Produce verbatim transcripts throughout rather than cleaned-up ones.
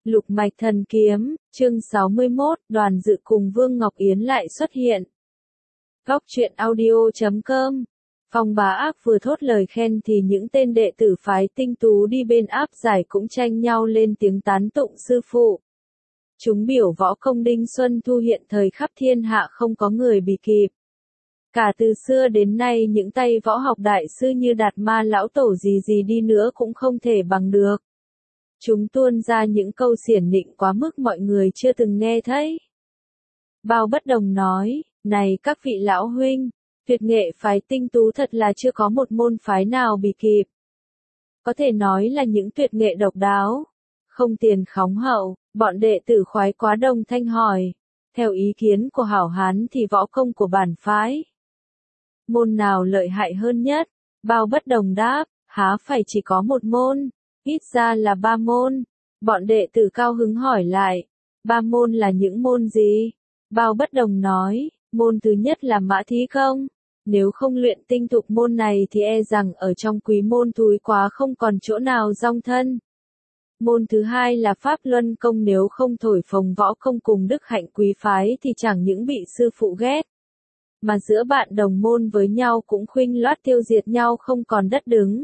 Lục mạch thần kiếm, chương sáu mươi mốt, Đoàn Dự cùng Vương Ngọc Yến lại xuất hiện. Góc truyện audio chấm com. Phong Bá Ác vừa thốt lời khen thì những tên đệ tử phái tinh tú đi bên áp giải cũng tranh nhau lên tiếng tán tụng sư phụ. Chúng biểu võ công Đinh Xuân Thu hiện thời khắp thiên hạ không có người bị kịp. Cả từ xưa đến nay những tay võ học đại sư như Đạt Ma lão tổ gì gì đi nữa cũng không thể bằng được. Chúng tuôn ra những câu xiển nịnh quá mức mọi người chưa từng nghe thấy. Bao Bất Đồng nói, này các vị lão huynh, tuyệt nghệ phái tinh tú thật là chưa có một môn phái nào bị kịp. Có thể nói là những tuyệt nghệ độc đáo, không tiền khóng hậu, bọn đệ tử khoái quá đồng thanh hỏi. Theo ý kiến của hảo hán thì võ công của bản phái. Môn nào lợi hại hơn nhất? Bao Bất Đồng đáp, há phải chỉ có một môn. Ít ra là ba môn. Bọn đệ tử cao hứng hỏi lại. Ba môn là những môn gì? Bao Bất Đồng nói, môn thứ nhất là mã thí công. Nếu không luyện tinh thục môn này thì e rằng ở trong quý môn thúi quá không còn chỗ nào dong thân. Môn thứ hai là pháp luân công, nếu không thổi phồng võ công cùng đức hạnh quý phái thì chẳng những bị sư phụ ghét, mà giữa bạn đồng môn với nhau cũng khuynh loát tiêu diệt nhau không còn đất đứng.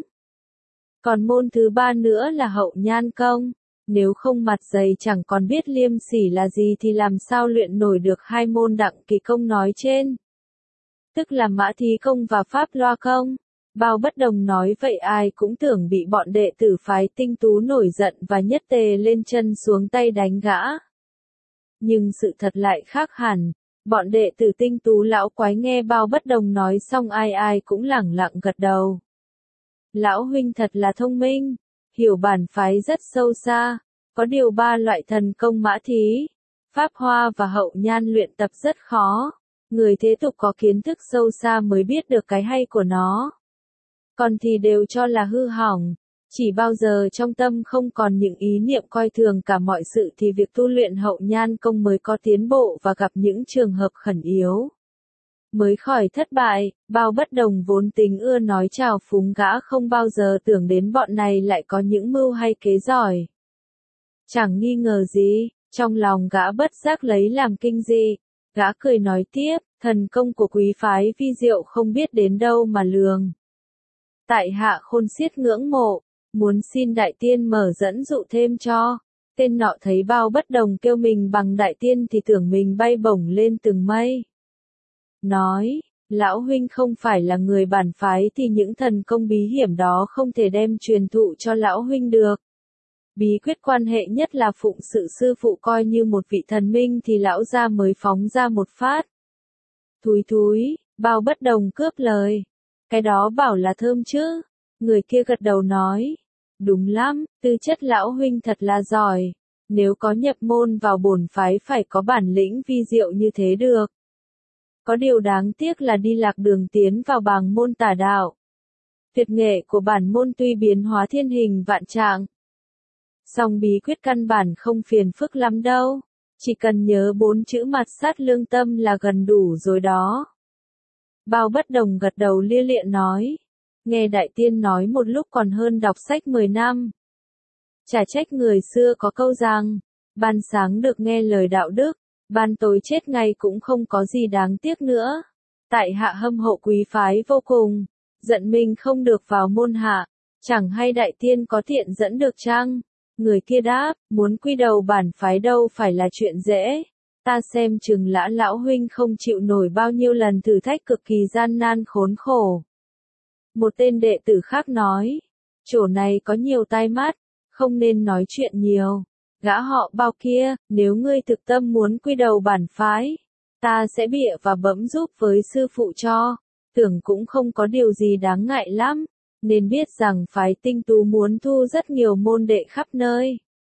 Còn môn thứ ba nữa là hậu nhan công, nếu không mặt dày chẳng còn biết liêm sỉ là gì thì làm sao luyện nổi được hai môn đặng kỳ công nói trên. Tức là mã thí công và pháp loa công. Bao Bất Đồng nói vậy ai cũng tưởng bị bọn đệ tử phái tinh tú nổi giận và nhất tề lên chân xuống tay đánh gã. Nhưng sự thật lại khác hẳn, bọn đệ tử tinh tú lão quái nghe Bao Bất Đồng nói xong ai ai cũng lẳng lặng gật đầu. Lão huynh thật là thông minh, hiểu bản phái rất sâu xa, có điều ba loại thần công mã thí, pháp hoa và hậu nhan luyện tập rất khó, người thế tục có kiến thức sâu xa mới biết được cái hay của nó. Còn thì đều cho là hư hỏng, chỉ bao giờ trong tâm không còn những ý niệm coi thường cả mọi sự thì việc tu luyện hậu nhan công mới có tiến bộ và gặp những trường hợp khẩn yếu mới khỏi thất bại. Bao Bất Đồng vốn tính ưa nói chào phúng gã không bao giờ tưởng đến bọn này lại có những mưu hay kế giỏi. Chẳng nghi ngờ gì, trong lòng gã bất giác lấy làm kinh dị, gã cười nói tiếp, thần công của quý phái vi diệu không biết đến đâu mà lường. Tại hạ khôn xiết ngưỡng mộ, muốn xin đại tiên mở dẫn dụ thêm cho. Tên nọ thấy Bao Bất Đồng kêu mình bằng đại tiên thì tưởng mình bay bổng lên từng mây. Nói, lão huynh không phải là người bản phái thì những thần công bí hiểm đó không thể đem truyền thụ cho lão huynh được. Bí quyết quan hệ nhất là phụng sự sư phụ coi như một vị thần minh thì lão gia mới phóng ra một phát. Thúi thúi, Bao Bất Đồng cướp lời. Cái đó bảo là thơm chứ. Người kia gật đầu nói. Đúng lắm, tư chất lão huynh thật là giỏi. Nếu có nhập môn vào bổn phái phải có bản lĩnh vi diệu như thế được. Có điều đáng tiếc là đi lạc đường tiến vào bàng môn tà đạo. Tuyệt nghệ của bản môn tuy biến hóa thiên hình vạn trạng, song bí quyết căn bản không phiền phức lắm đâu. Chỉ cần nhớ bốn chữ mặt sát lương tâm là gần đủ rồi đó. Bao Bất Đồng gật đầu lia lịa nói. Nghe đại tiên nói một lúc còn hơn đọc sách mười năm. Chả trách người xưa có câu rằng, ban sáng được nghe lời đạo đức, ban tối chết ngay cũng không có gì đáng tiếc nữa. Tại hạ hâm hậu quý phái vô cùng, giận mình không được vào môn hạ, chẳng hay đại tiên có tiện dẫn được chăng? Người kia đáp, muốn quy đầu bản phái đâu phải là chuyện dễ. Ta xem chừng lã lão huynh không chịu nổi bao nhiêu lần thử thách cực kỳ gian nan khốn khổ. Một tên đệ tử khác nói, chỗ này có nhiều tai mắt, không nên nói chuyện nhiều. Gã họ Bao kia, nếu ngươi thực tâm muốn quy đầu bản phái, ta sẽ bịa và bẫm giúp với sư phụ cho, tưởng cũng không có điều gì đáng ngại lắm, nên biết rằng phái tinh tú muốn thu rất nhiều môn đệ khắp nơi.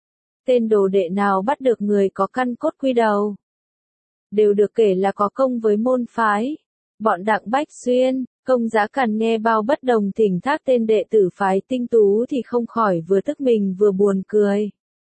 Tên đồ đệ nào bắt được người có căn cốt quy đầu, đều được kể là có công với môn phái. Bọn Đặng Bách Xuyên, Công Giá Càn nghe Bao Bất Đồng thỉnh thác tên đệ tử phái tinh tú thì không khỏi vừa tức mình vừa buồn cười.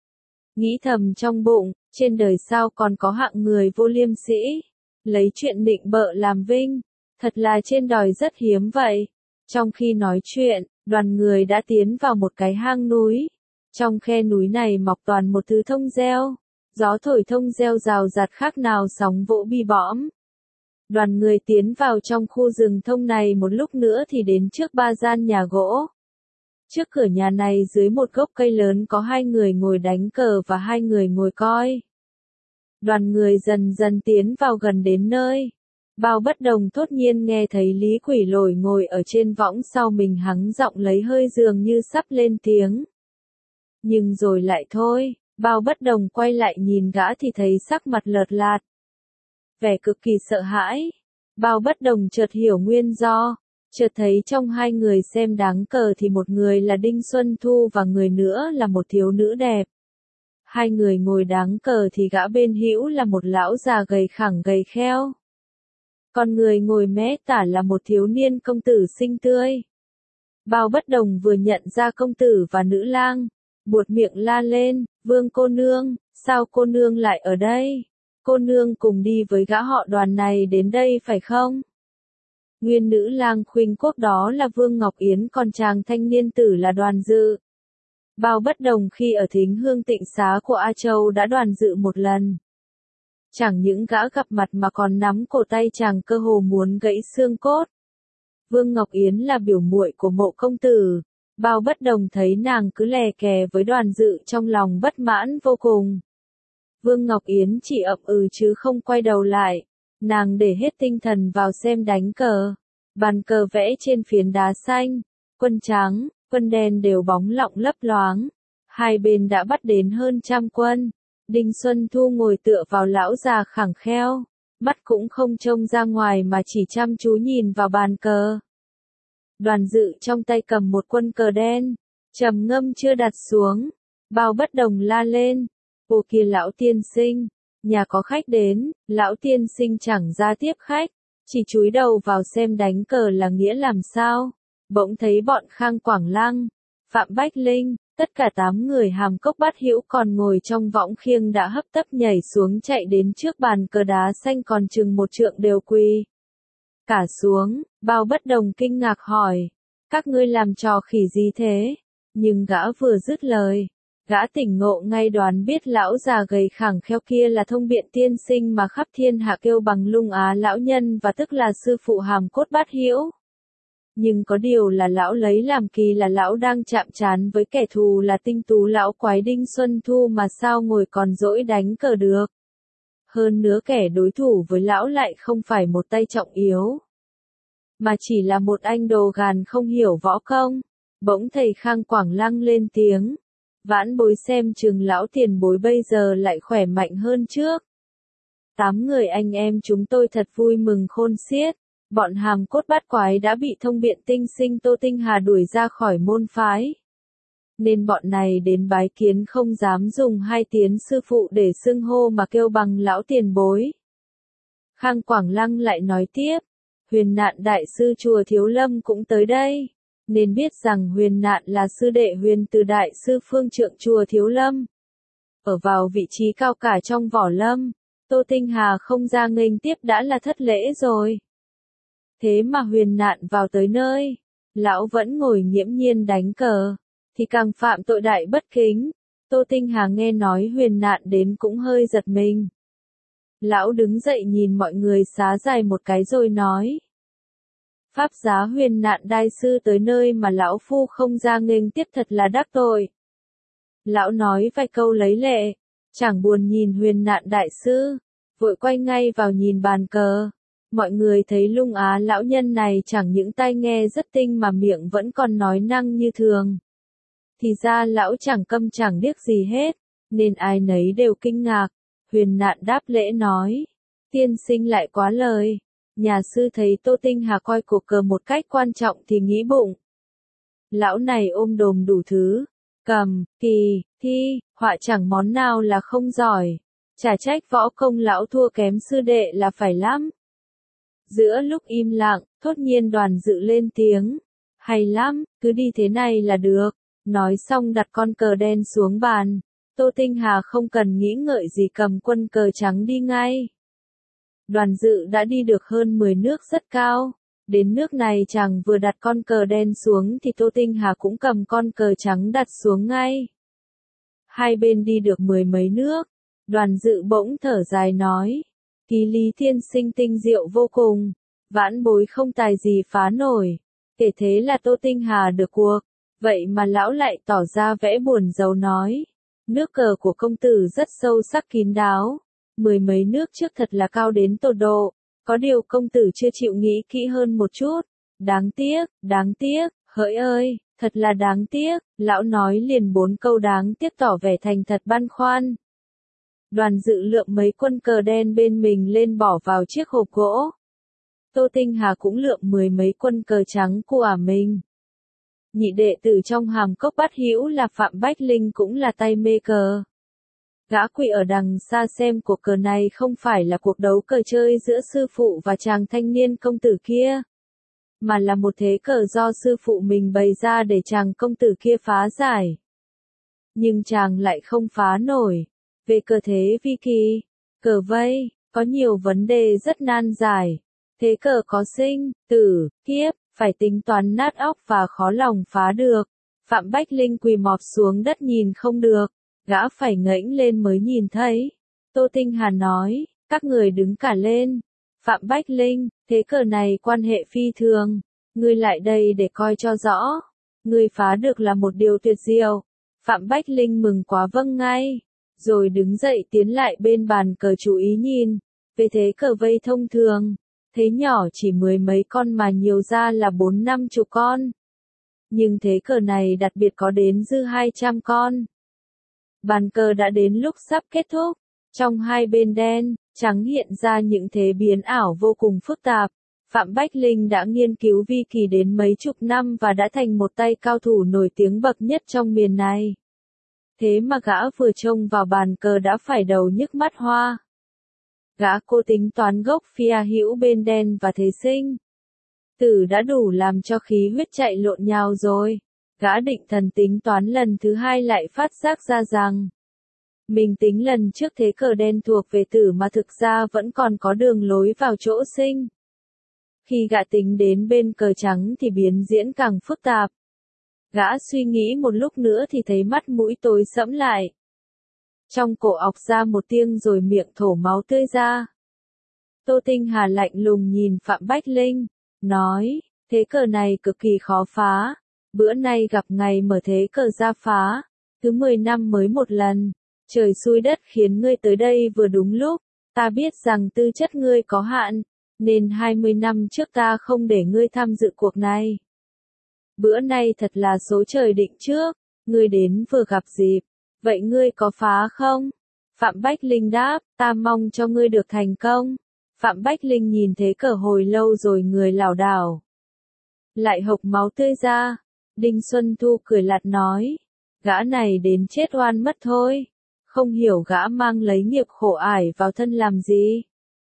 Nghĩ thầm trong bụng, trên đời sao còn có hạng người vô liêm sĩ, lấy chuyện nịnh bợ làm vinh, thật là trên đòi rất hiếm vậy. Trong khi nói chuyện, đoàn người đã tiến vào một cái hang núi. Trong khe núi này mọc toàn một thứ thông reo, gió thổi thông reo rào rạt khác nào sóng vỗ bi bõm. Đoàn người tiến vào trong khu rừng thông này một lúc nữa thì đến trước ba gian nhà gỗ. Trước cửa nhà này dưới một gốc cây lớn có hai người ngồi đánh cờ và hai người ngồi coi. Đoàn người dần dần tiến vào gần đến nơi. Bao Bất Đồng thốt nhiên nghe thấy Lý Quỷ Lồi ngồi ở trên võng sau mình hắng giọng lấy hơi dường như sắp lên tiếng. Nhưng rồi lại thôi, Bao Bất Đồng quay lại nhìn gã thì thấy sắc mặt lợt lạt. Vẻ cực kỳ sợ hãi. Bao Bất Đồng chợt hiểu nguyên do, chợt thấy trong hai người xem đáng cờ thì một người là Đinh Xuân Thu và người nữa là một thiếu nữ đẹp. Hai người ngồi đáng cờ thì gã bên hữu là một lão già gầy khẳng gầy kheo. Còn người ngồi mé tả là một thiếu niên công tử xinh tươi. Bao Bất Đồng vừa nhận ra công tử và nữ lang, buột miệng la lên, Vương cô nương, sao cô nương lại ở đây? Cô nương cùng đi với gã họ Đoàn này đến đây phải không? Nguyên nữ lang khuynh quốc đó là Vương Ngọc Yến, còn chàng thanh niên tử là Đoàn Dự. Bao Bất Đồng khi ở Thính Hương Tịnh Xá của A Châu đã Đoàn Dự một lần. Chẳng những gã gặp mặt mà còn nắm cổ tay chàng cơ hồ muốn gãy xương cốt. Vương Ngọc Yến là biểu muội của Mộ công tử. Bao Bất Đồng thấy nàng cứ lè kè với Đoàn Dự trong lòng bất mãn vô cùng. Vương Ngọc Yến chỉ ậm ừ chứ không quay đầu lại. Nàng để hết tinh thần vào xem đánh cờ. Bàn cờ vẽ trên phiến đá xanh, quân trắng, quân đen đều bóng lọng lấp loáng. Hai bên đã bắt đến hơn trăm quân. Đinh Xuân Thu ngồi tựa vào lão già khẳng kheo, mắt cũng không trông ra ngoài mà chỉ chăm chú nhìn vào bàn cờ. Đoàn Dự trong tay cầm một quân cờ đen, trầm ngâm chưa đặt xuống. Bao Bất Đồng la lên, ô kia lão tiên sinh, nhà có khách đến. Lão tiên sinh chẳng ra tiếp khách, chỉ chúi đầu vào xem đánh cờ là nghĩa làm sao. Bỗng thấy bọn Khang Quảng Lăng, Phạm Bách Linh, tất cả tám người Hàm Cốc Bát Hữu còn ngồi trong võng khiêng đã hấp tấp nhảy xuống chạy đến trước bàn cờ đá xanh còn chừng một trượng đều quỳ cả xuống. Bao Bất Đồng kinh ngạc hỏi, các ngươi làm trò khỉ gì thế? Nhưng gã vừa dứt lời, gã tỉnh ngộ ngay, đoán biết lão già gầy khẳng kheo kia là Thông Biện tiên sinh mà khắp thiên hạ kêu bằng Lung Á lão nhân, và tức là sư phụ Hàm Cốt Bát Hữu. Nhưng có điều là lão lấy làm kỳ là lão đang chạm trán với kẻ thù là tinh tú lão quái Đinh Xuân Thu mà sao ngồi còn dỗi đánh cờ được. Hơn nữa kẻ đối thủ với lão lại không phải một tay trọng yếu, mà chỉ là một anh đồ gàn không hiểu võ công. Bỗng thầy Khang Quảng Lăng lên tiếng, vãn bối xem chừng lão tiền bối bây giờ lại khỏe mạnh hơn trước. Tám người anh em chúng tôi thật vui mừng khôn xiết. Bọn Hàm Cốt Bát Quái đã bị Thông Biện tinh sinh Tô Tinh Hà đuổi ra khỏi môn phái, nên bọn này đến bái kiến không dám dùng hai tiếng sư phụ để xưng hô mà kêu bằng lão tiền bối. Khang Quảng Lăng lại nói tiếp, Huyền Nạn đại sư chùa Thiếu Lâm cũng tới đây, nên biết rằng Huyền Nạn là sư đệ Huyền từ đại sư phương trượng chùa Thiếu Lâm, ở vào vị trí cao cả trong võ lâm. Tô Tinh Hà không ra nghênh tiếp đã là thất lễ rồi. Thế mà Huyền Nạn vào tới nơi, lão vẫn ngồi nghiễm nhiên đánh cờ, thì càng phạm tội đại bất kính. Tô Tinh Hà nghe nói Huyền Nạn đến cũng hơi giật mình. Lão đứng dậy nhìn mọi người xá dài một cái rồi nói, pháp giá Huyền Nạn đại sư tới nơi mà lão phu không ra nghênh tiếp thật là đắc tội. Lão nói vài câu lấy lệ, chẳng buồn nhìn Huyền Nạn đại sư, vội quay ngay vào nhìn bàn cờ. Mọi người thấy Lung Á lão nhân này chẳng những tai nghe rất tinh mà miệng vẫn còn nói năng như thường. Thì ra lão chẳng câm chẳng điếc gì hết, nên ai nấy đều kinh ngạc. Huyền Nạn đáp lễ nói, tiên sinh lại quá lời. Nhà sư thấy Tô Tinh Hà coi cuộc cờ một cách quan trọng thì nghĩ bụng, lão này ôm đồm đủ thứ, cầm, kỳ, thi, họa chẳng món nào là không giỏi. Chả trách võ công lão thua kém sư đệ là phải lắm. Giữa lúc im lặng, thốt nhiên Đoàn Dự lên tiếng, hay lắm, cứ đi thế này là được. Nói xong đặt con cờ đen xuống bàn. Tô Tinh Hà không cần nghĩ ngợi gì cầm quân cờ trắng đi ngay. Đoàn Dự đã đi được hơn mười nước rất cao. Đến nước này chàng vừa đặt con cờ đen xuống thì Tô Tinh Hà cũng cầm con cờ trắng đặt xuống ngay. Hai bên đi được mười mấy nước, Đoàn Dự bỗng thở dài nói, ký Lý tiên sinh tinh diệu vô cùng, vãn bối không tài gì phá nổi, kể thế là Tô Tinh Hà được cuộc, vậy mà lão lại tỏ ra vẻ buồn rầu nói, nước cờ của công tử rất sâu sắc kín đáo, mười mấy nước trước thật là cao đến tột độ, có điều công tử chưa chịu nghĩ kỹ hơn một chút, đáng tiếc, đáng tiếc, hỡi ơi, thật là đáng tiếc, lão nói liền bốn câu đáng tiếc tỏ vẻ thành thật băn khoăn. Đoàn Dự lượm mấy quân cờ đen bên mình lên bỏ vào chiếc hộp gỗ. Tô Tinh Hà cũng lượm mười mấy quân cờ trắng của mình. Nhị đệ tử trong hàm cốc bát hữu là Phạm Bách Linh cũng là tay mê cờ. Gã quỳ ở đằng xa xem cuộc cờ này không phải là cuộc đấu cờ chơi giữa sư phụ và chàng thanh niên công tử kia, mà là một thế cờ do sư phụ mình bày ra để chàng công tử kia phá giải. Nhưng chàng lại không phá nổi. Về cờ thế vi kỳ, cờ vây, có nhiều vấn đề rất nan giải. Thế cờ có sinh, tử, kiếp, phải tính toán nát óc và khó lòng phá được. Phạm Bách Linh quỳ mọp xuống đất nhìn không được, gã phải ngẩng lên mới nhìn thấy. Tô Tinh Hà nói, các người đứng cả lên. Phạm Bách Linh, thế cờ này quan hệ phi thường, ngươi lại đây để coi cho rõ. Ngươi phá được là một điều tuyệt diệu. Phạm Bách Linh mừng quá vâng ngay. Rồi đứng dậy tiến lại bên bàn cờ chú ý nhìn, về thế cờ vây thông thường, thế nhỏ chỉ mười mấy con mà nhiều ra là bốn năm chục con. Nhưng thế cờ này đặc biệt có đến dư hai trăm con. Bàn cờ đã đến lúc sắp kết thúc, trong hai bên đen, trắng hiện ra những thế biến ảo vô cùng phức tạp. Phạm Bách Linh đã nghiên cứu vi kỳ đến mấy chục năm và đã thành một tay cao thủ nổi tiếng bậc nhất trong miền này. Thế mà gã vừa trông vào bàn cờ đã phải đầu nhức mắt hoa. Gã cố tính toán gốc phia hữu bên đen và thế sinh. Tử đã đủ làm cho khí huyết chạy lộn nhào rồi. Gã định thần tính toán lần thứ hai lại phát giác ra rằng mình tính lần trước thế cờ đen thuộc về tử mà thực ra vẫn còn có đường lối vào chỗ sinh. Khi gã tính đến bên cờ trắng thì biến diễn càng phức tạp. Gã suy nghĩ một lúc nữa thì thấy mắt mũi tối sẫm lại. Trong cổ ọc ra một tiếng rồi miệng thổ máu tươi ra. Tô Tinh Hà lạnh lùng nhìn Phạm Bách Linh, nói, thế cờ này cực kỳ khó phá. Bữa nay gặp ngày mở thế cờ ra phá, cứ mười năm mới một lần. Trời xui đất khiến ngươi tới đây vừa đúng lúc, ta biết rằng tư chất ngươi có hạn, nên hai mươi năm trước ta không để ngươi tham dự cuộc này. Bữa nay thật là số trời định trước, ngươi đến vừa gặp dịp, vậy ngươi có phá không? Phạm Bách Linh đáp, ta mong cho ngươi được thành công. Phạm Bách Linh nhìn thế cờ hồi lâu rồi người lảo đảo, lại hộc máu tươi ra. Đinh Xuân Thu cười lạt nói, gã này đến chết oan mất thôi, không hiểu gã mang lấy nghiệp khổ ải vào thân làm gì.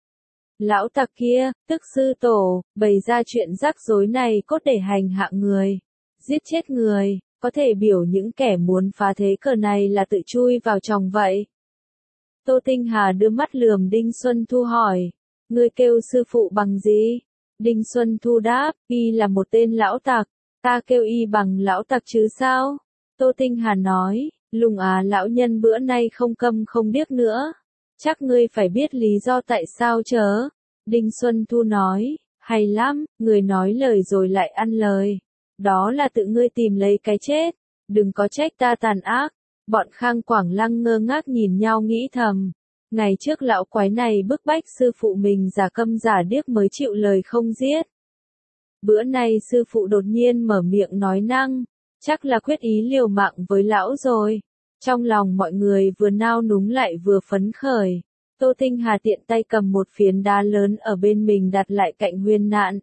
Lão tặc kia, tức sư tổ, bày ra chuyện rắc rối này cốt để hành hạ người, giết chết người, có thể biểu những kẻ muốn phá thế cờ này là tự chui vào chòng vậy. Tô Tinh Hà đưa mắt lườm Đinh Xuân Thu hỏi, ngươi kêu sư phụ bằng gì? Đinh Xuân Thu đáp, y là một tên lão tặc, ta kêu y bằng lão tặc chứ sao? Tô Tinh Hà nói, Lùng Á lão nhân bữa nay không câm không điếc nữa. Chắc ngươi phải biết lý do tại sao chớ. Đinh Xuân Thu nói, hay lắm, người nói lời rồi lại ăn lời. Đó là tự ngươi tìm lấy cái chết. Đừng có trách ta tàn ác. Bọn Khang Quảng Lăng ngơ ngác nhìn nhau nghĩ thầm. Ngày trước lão quái này bức bách sư phụ mình giả câm giả điếc mới chịu lời không giết. Bữa nay sư phụ đột nhiên mở miệng nói năng. Chắc là quyết ý liều mạng với lão rồi. Trong lòng mọi người vừa nao núng lại vừa phấn khởi. Tô Tinh Hà tiện tay cầm một phiến đá lớn ở bên mình đặt lại cạnh Huyền Nạn.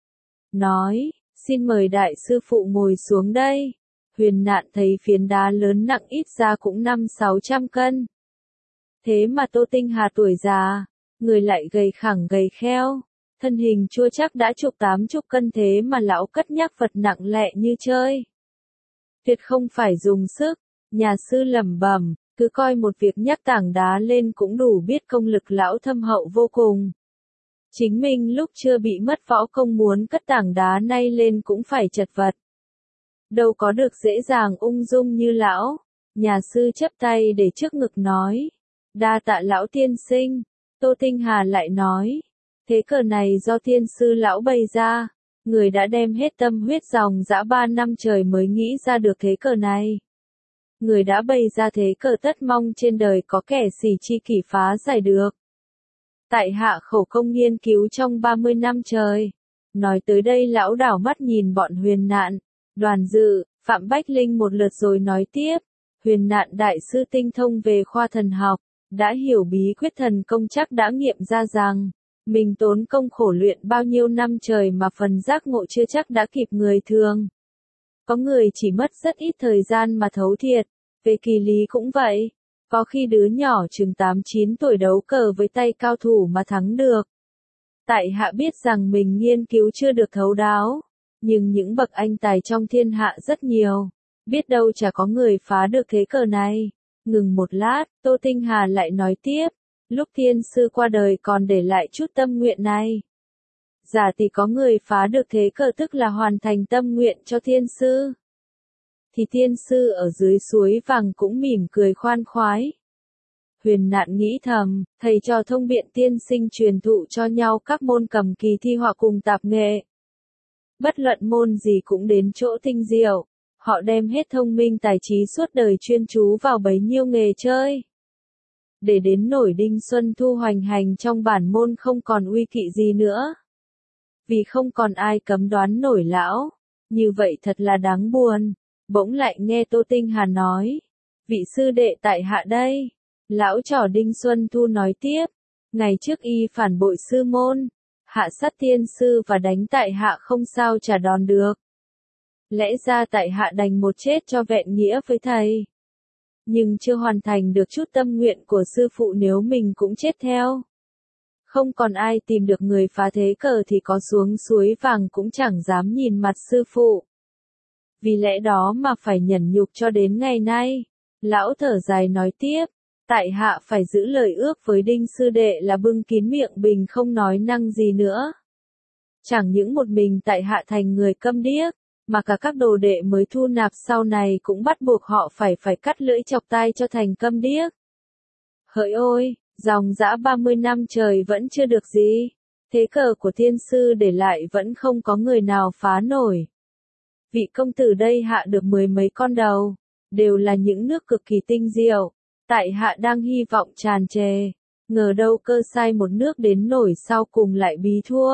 Nói, xin mời đại sư phụ ngồi xuống đây. Huyền Nạn thấy phiến đá lớn nặng ít ra cũng năm sáu trăm cân. Thế mà Tô Tinh Hà tuổi già, người lại gầy khẳng gầy kheo. Thân hình chua chắc đã chục tám chục cân thế mà lão cất nhắc vật nặng lẹ như chơi. Tuyệt không phải dùng sức, nhà sư lẩm bẩm, cứ coi một việc nhắc tảng đá lên cũng đủ biết công lực lão thâm hậu vô cùng. Chính mình lúc chưa bị mất võ công muốn cất tảng đá nay lên cũng phải chật vật. Đâu có được dễ dàng ung dung như lão, Nhà sư chắp tay để trước ngực nói. Đa tạ lão tiên sinh. Tô Tinh Hà lại nói. Thế cờ này do tiên sư lão bày ra. Người đã đem hết tâm huyết dòng dã ba năm trời mới nghĩ ra được thế cờ này. Người đã bày ra thế cờ tất mong trên đời có kẻ xỉ chi kỷ phá giải được. Tại hạ khổ công nghiên cứu trong ba mươi năm trời. Nói tới đây lão đảo mắt nhìn bọn Huyền Nạn, Đoàn Dự, Phạm Bách Linh một lượt rồi nói tiếp. Huyền Nạn đại sư tinh thông về khoa thần học, đã hiểu bí quyết thần công chắc đã nghiệm ra rằng, mình tốn công khổ luyện bao nhiêu năm trời mà phần giác ngộ chưa chắc đã kịp người thường. Có người chỉ mất rất ít thời gian mà thấu triệt, về kỳ lý cũng vậy. Có khi đứa nhỏ chừng tám chín tuổi đấu cờ với tay cao thủ mà thắng được. Tại hạ biết rằng mình nghiên cứu chưa được thấu đáo, nhưng những bậc anh tài trong thiên hạ rất nhiều, biết đâu chả có người phá được thế cờ này. Ngừng một lát, Tô Tinh Hà lại nói tiếp, lúc thiên sư qua đời còn để lại chút tâm nguyện này. Giả tỷ có người phá được thế cờ tức là hoàn thành tâm nguyện cho thiên sư. Thì thiên sư ở dưới suối vàng cũng mỉm cười khoan khoái. Huyền Nạn nghĩ thầm, thầy trò thông biện tiên sinh truyền thụ cho nhau các môn cầm kỳ thi họa cùng tạp nghệ. Bất luận môn gì cũng đến chỗ tinh diệu, họ đem hết thông minh tài trí suốt đời chuyên chú vào bấy nhiêu nghề chơi. Để đến nổi Đinh Xuân Thu hoành hành trong bản môn không còn uy kỵ gì nữa. Vì không còn ai cấm đoán nổi lão, như vậy thật là đáng buồn. Bỗng lại nghe Tô Tinh Hà nói, vị sư đệ tại hạ đây. Lão trò Đinh Xuân Thu nói tiếp, ngày trước y phản bội sư môn, hạ sát tiên sư và đánh tại hạ không sao trả đòn được. Lẽ ra tại hạ đành một chết cho vẹn nghĩa với thầy. Nhưng chưa hoàn thành được chút tâm nguyện của sư phụ nếu mình cũng chết theo. Không còn ai tìm được người phá thế cờ thì có xuống suối vàng cũng chẳng dám nhìn mặt sư phụ. Vì lẽ đó mà phải nhẫn nhục cho đến ngày nay. Lão thở dài nói tiếp, tại hạ phải giữ lời ước với Đinh sư đệ là bưng kín miệng bình không nói năng gì nữa. Chẳng những một mình tại hạ thành người câm điếc, mà cả các đồ đệ mới thu nạp sau này cũng bắt buộc họ phải phải cắt lưỡi chọc tai cho thành câm điếc. Hỡi ôi, dòng dã ba mươi năm trời vẫn chưa được gì. Thế cờ của thiên sư để lại vẫn không có người nào phá nổi. Vị công tử đây hạ được mười mấy con đầu, đều là những nước cực kỳ tinh diệu. Tại hạ đang hy vọng tràn trề, ngờ đâu cơ sai một nước đến nổi sau cùng lại bí thua.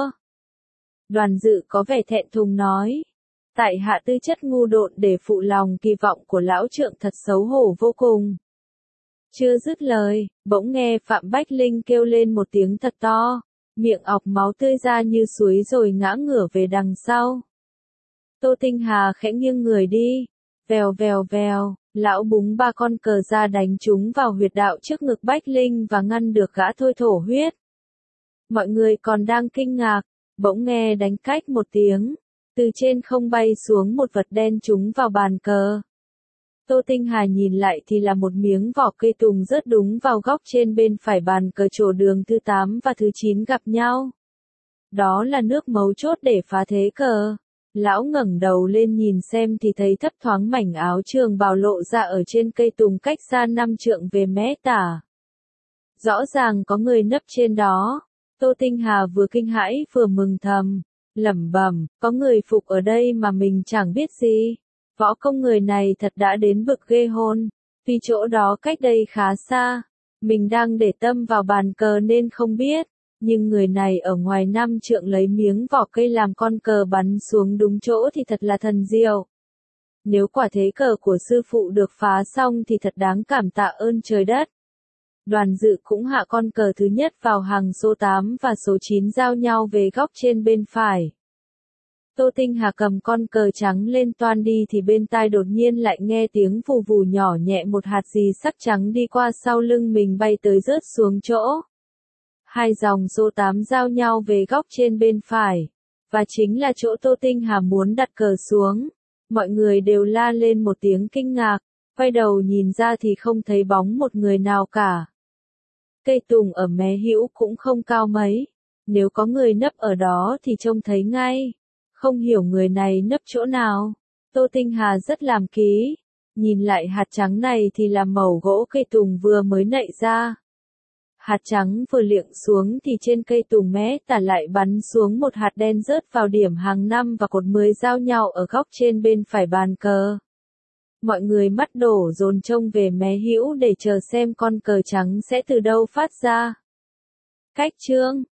Đoàn Dự có vẻ thẹn thùng nói, tại hạ tư chất ngu độn để phụ lòng kỳ vọng của lão trượng thật xấu hổ vô cùng. Chưa dứt lời, bỗng nghe Phạm Bách Linh kêu lên một tiếng thật to, miệng ọc máu tươi ra như suối rồi ngã ngửa về đằng sau. Tô Tinh Hà khẽ nghiêng người đi, vèo vèo vèo, lão búng ba con cờ ra đánh chúng vào huyệt đạo trước ngực Bách Linh và ngăn được gã thôi thổ huyết. Mọi người còn đang kinh ngạc, bỗng nghe đánh cách một tiếng, từ trên không bay xuống một vật đen trúng vào bàn cờ. Tô Tinh Hà nhìn lại thì là một miếng vỏ cây tùng rớt đúng vào góc trên bên phải bàn cờ chỗ đường thứ tám và thứ chín gặp nhau. Đó là nước mấu chốt để phá thế cờ. Lão ngẩng đầu lên nhìn xem thì thấy thấp thoáng mảnh áo trường bào lộ ra ở trên cây tùng cách xa năm trượng về mé tả. Rõ ràng có người nấp trên đó. Tô Tinh Hà vừa kinh hãi vừa mừng thầm, lẩm bẩm, có người phục ở đây mà mình chẳng biết gì. Võ công người này thật đã đến bực ghê hồn. Tuy chỗ đó cách đây khá xa, mình đang để tâm vào bàn cờ nên không biết. Nhưng người này ở ngoài năm trượng lấy miếng vỏ cây làm con cờ bắn xuống đúng chỗ thì thật là thần diệu. Nếu quả thế cờ của sư phụ được phá xong thì thật đáng cảm tạ ơn trời đất. Đoàn Dự cũng hạ con cờ thứ nhất vào hàng số tám và số chín giao nhau về góc trên bên phải. Tô Tinh Hà cầm con cờ trắng lên toan đi thì bên tai đột nhiên lại nghe tiếng vù vù nhỏ nhẹ, một hạt gì sắc trắng đi qua sau lưng mình bay tới rớt xuống chỗ. Hai dòng số tám giao nhau về góc trên bên phải, và chính là chỗ Tô Tinh Hà muốn đặt cờ xuống. Mọi người đều la lên một tiếng kinh ngạc, quay đầu nhìn ra thì không thấy bóng một người nào cả. Cây tùng ở mé hữu cũng không cao mấy, nếu có người nấp ở đó thì trông thấy ngay. Không hiểu người này nấp chỗ nào. Tô Tinh Hà rất làm ký, Nhìn lại hạt trắng này thì là mẩu gỗ cây tùng vừa mới nảy ra. Hạt trắng vừa liệng xuống thì trên cây tùng mé tả lại bắn xuống một hạt đen rớt vào điểm hàng năm và cột mười giao nhau ở góc trên bên phải bàn cờ. Mọi người mắt đổ dồn trông về mé hữu để chờ xem con cờ trắng sẽ từ đâu phát ra. Cách chương